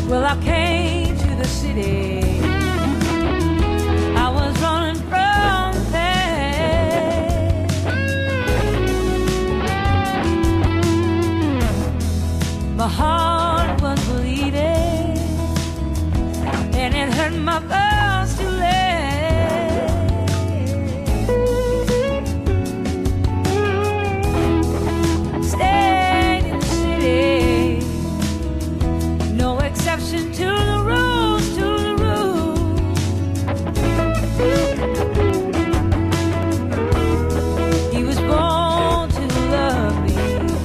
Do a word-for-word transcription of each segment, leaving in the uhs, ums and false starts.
Well, I came to the city. I was running from pain. My heart was bleeding, and it hurt my bones to live. Stayed in the city, no exception to the rules, to the rules. He was born to love me.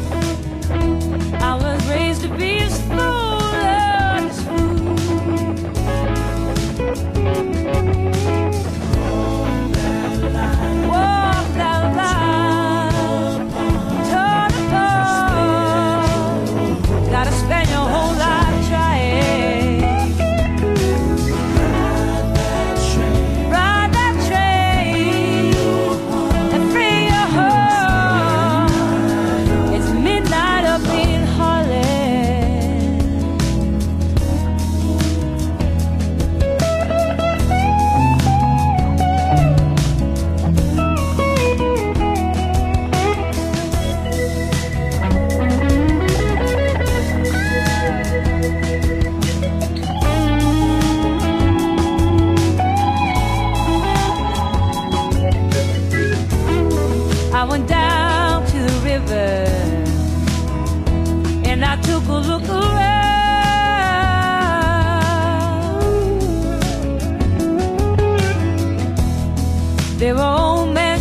I was raised to be his fool, his fool. Walk that line, toe to toe. Gotta spend your whole life trying. Ride that train and free your heart. It's midnight up in Harlem. I went down to the river and I took a look around. There were